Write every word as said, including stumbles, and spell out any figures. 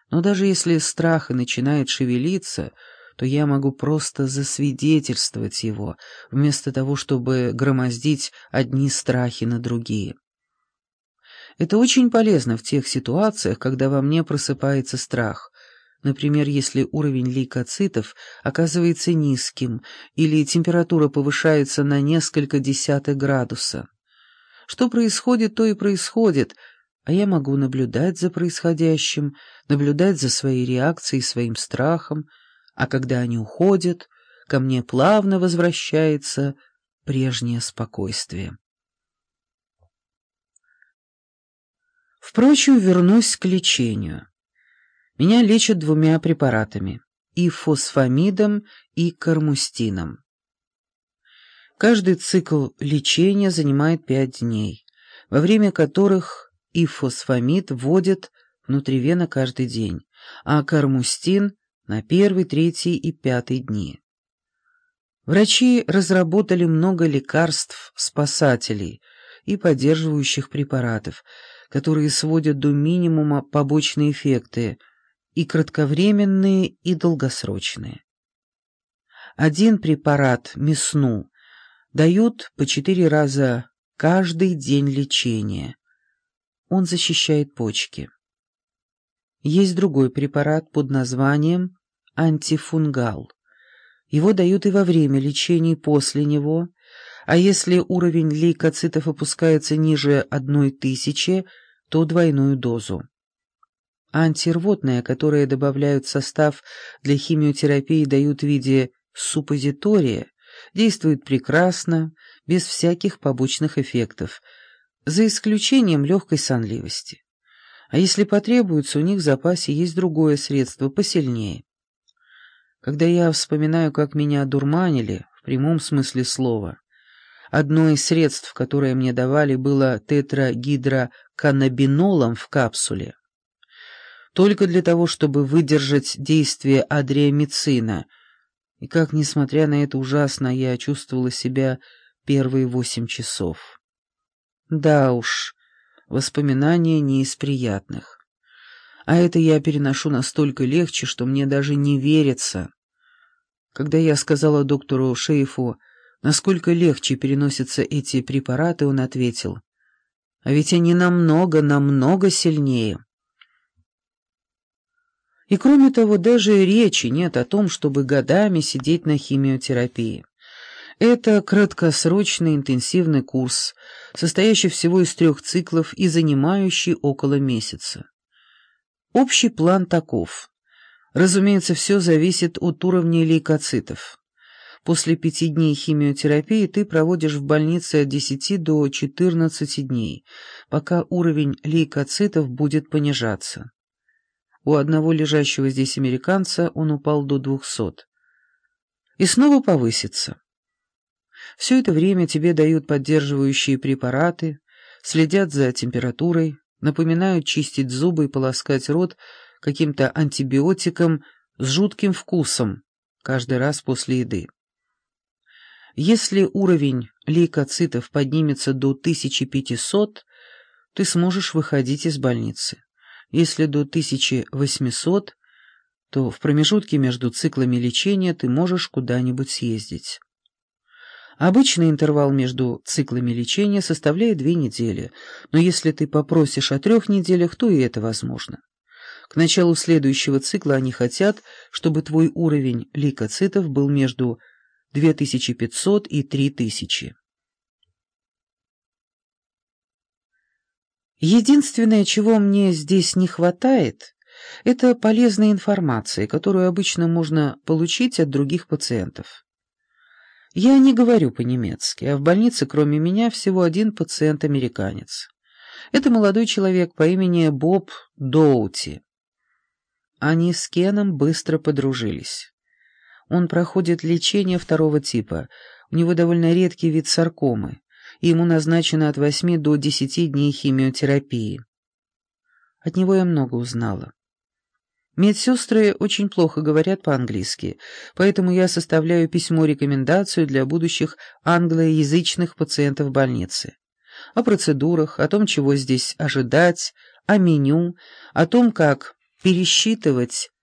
Но даже если страх и начинает шевелиться, то я могу просто засвидетельствовать его, вместо того, чтобы громоздить одни страхи на другие. Это очень полезно в тех ситуациях, когда во мне просыпается страх. Например, если уровень лейкоцитов оказывается низким или температура повышается на несколько десятых градуса. Что происходит, то и происходит, а я могу наблюдать за происходящим, наблюдать за своей реакцией, своим страхом, а когда они уходят, ко мне плавно возвращается прежнее спокойствие. Впрочем, вернусь к лечению. Меня лечат двумя препаратами – и фосфамидом, и кармустином. Каждый цикл лечения занимает пять дней, во время которых и фосфамид вводят внутривенно каждый день, а кармустин – на первый, третий и пятый дни. Врачи разработали много лекарств-спасателей и поддерживающих препаратов, которые сводят до минимума побочные эффекты, и кратковременные, и долгосрочные. Один препарат Месну дают по четыре раза каждый день лечения. Он защищает почки. Есть другой препарат под названием антифунгал. Его дают и во время лечения, и после него, а если уровень лейкоцитов опускается ниже одной тысячи, то двойную дозу. Антирвотное, которое добавляют в состав для химиотерапии, дают в виде суппозитория, действует прекрасно, без всяких побочных эффектов, за исключением легкой сонливости. А если потребуется, у них в запасе есть другое средство, посильнее. Когда я вспоминаю, как меня одурманили, в прямом смысле слова, одно из средств, которое мне давали, было тетрагидроканнабинолом в капсуле. Только для того, чтобы выдержать действие адриамицина. И как, несмотря на это ужасно, я чувствовала себя первые восемь часов. Да уж, воспоминания не из приятных. А это я переношу настолько легче, что мне даже не верится. Когда я сказала доктору Шейфу, насколько легче переносятся эти препараты, он ответил: «А ведь они намного, намного сильнее». И кроме того, даже речи нет о том, чтобы годами сидеть на химиотерапии. Это краткосрочный интенсивный курс, состоящий всего из трех циклов и занимающий около месяца. Общий план таков. Разумеется, все зависит от уровня лейкоцитов. После пяти дней химиотерапии ты проводишь в больнице от десяти до четырнадцати дней, пока уровень лейкоцитов будет понижаться. У одного лежащего здесь американца он упал до двухсот. И снова повысится. Все это время тебе дают поддерживающие препараты, следят за температурой, напоминают чистить зубы и полоскать рот каким-то антибиотиком с жутким вкусом каждый раз после еды. Если уровень лейкоцитов поднимется до тысячи пятисот, ты сможешь выходить из больницы. Если до тысячи восьмисот, то в промежутке между циклами лечения ты можешь куда-нибудь съездить. Обычный интервал между циклами лечения составляет две недели, но если ты попросишь о трех неделях, то и это возможно. К началу следующего цикла они хотят, чтобы твой уровень лейкоцитов был между две тысячи пятьсот и три тысячи. Единственное, чего мне здесь не хватает, это полезной информации, которую обычно можно получить от других пациентов. Я не говорю по-немецки, а в больнице кроме меня всего один пациент-американец. Это молодой человек по имени Боб Доути. Они с Кеном быстро подружились. Он проходит лечение второго типа, у него довольно редкий вид саркомы, и ему назначено от восьми до десяти дней химиотерапии. От него я много узнала. Медсестры очень плохо говорят по-английски, поэтому я составляю письмо-рекомендацию для будущих англоязычных пациентов больницы. О процедурах, о том, чего здесь ожидать, о меню, о том, как пересчитывать